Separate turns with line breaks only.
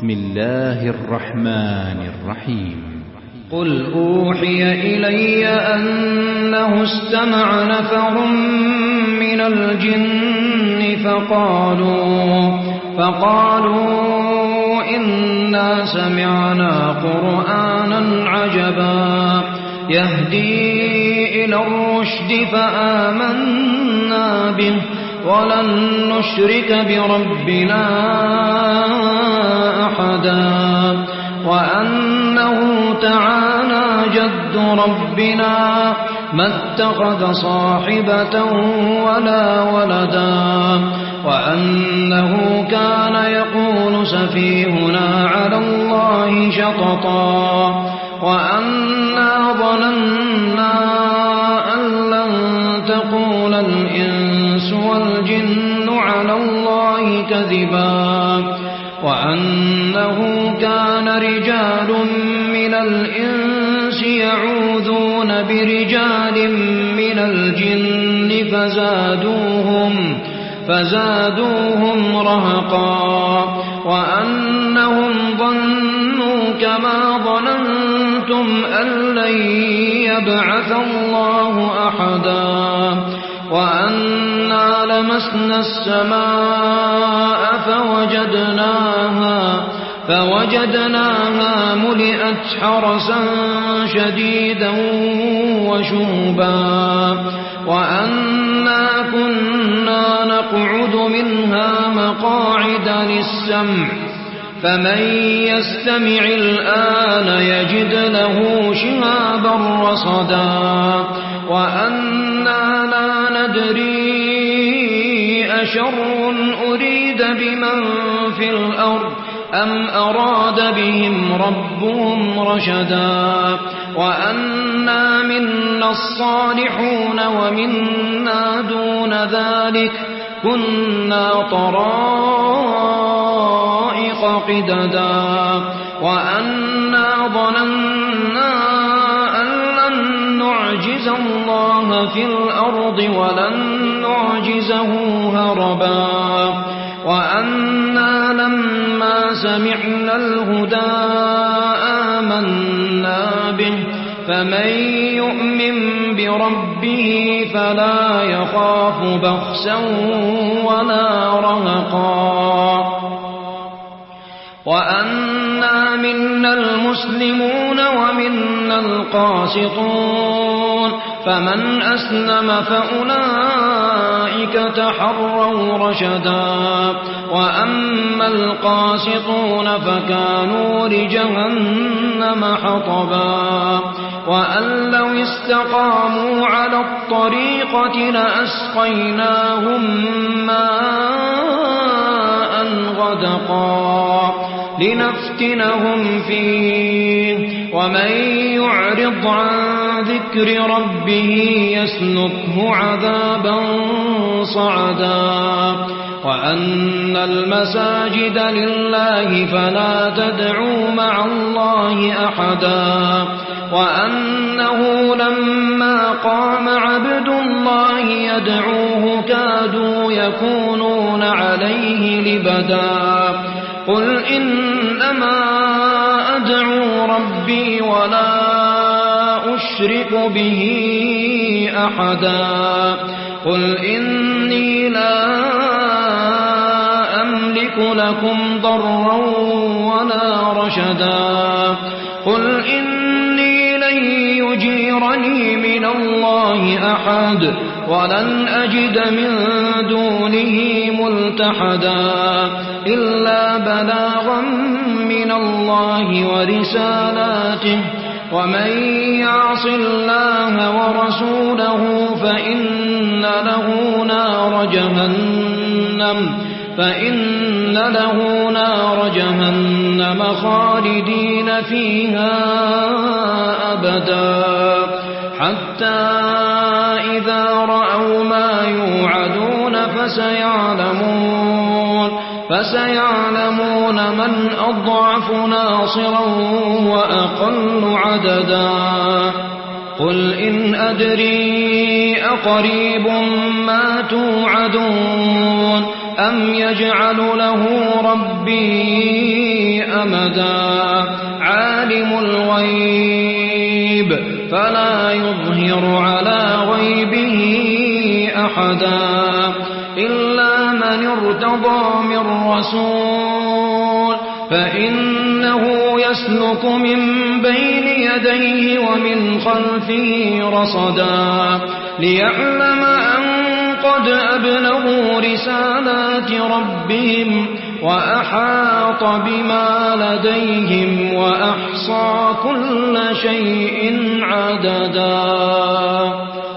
بسم الله الرحمن الرحيم
قل أوحي إلي أنه استمع نفر من الجن فقالوا إنا سمعنا قرآنا عجبا يهدي إلى الرشد فآمنا به ولن نشرك بربنا أحدا وأنه تعالى جد ربنا ما اتخذ صاحبة ولا ولدا وأنه كان يقول سفيهنا على الله شططا وأنا ظننا أن لن تقول الإنس والجن على الله كذبا وأنه كان رجال من الإنس يعوذون برجال من الجن فزادوهم رهقا وأنهم ظنوا كما ظننتم أن لن يبعث الله أحدا وأنا لمسنا السماء فوجدناها ملئت حرسا شديدا وشهبا وأنا كنا نقعد منها مقاعد للسمع فمن يستمع الآن يجد له شهابا رصدا وأنا لا ندري أشر أريد بمن في الأرض أم أراد بهم ربهم رشدا وأنا منا الصالحون ومنا دون ذلك كنا طرائق قددا وأنا ظننا أن لن نعجز الله في الأرض ولن نعجزه هربا وأنا لما سمعنا الهدى آمنا به فمن يؤمن بربه فلا يخاف بخسا ولا رهقا وأنا منا المسلمون ومنا القاسطون فمن أسلم فأولئك تحروا رشدا وأما القاسطون فكانوا لجهنم حطبا وأن لو استقاموا على الطريقة لأسقيناهم ماء غدقا لنفتنهم فيه ومن يعرض عن ذكر ربه يسلكه عذابا صعدا وأن المساجد لله فلا تدعوا مع الله أحدا وأنه لما قام عبد الله يدعوه كادوا يكونون عليه لبدا قل إنما أدعو ربي ولا أشرك به أحدا قل إني لا أملك لكم ضرا ولا رشدا قل إني لن يجيرني من الله أحد ولن أجد من دونه ملتحدا إلا بلاغا من الله ورسالاته ومن يعص الله ورسوله فإن له نار جهنم خالدين فيها أبدا حتى إذا رأوا ما يوعدون فسيعلمون من أضعف ناصرا وأقل عددا قل إن أدري أقريب ما توعدون أم يجعل له ربي أمدا عالم الغيب فلا يظهر على غيبه أحدا إلا من ارتضى من رسول فإنه يسلك من بين يديه ومن خلفه رصدا ليعلم أن قد أبلغوا رسالات ربهم وأحاط بما لديهم وأحصى كل شيء عددا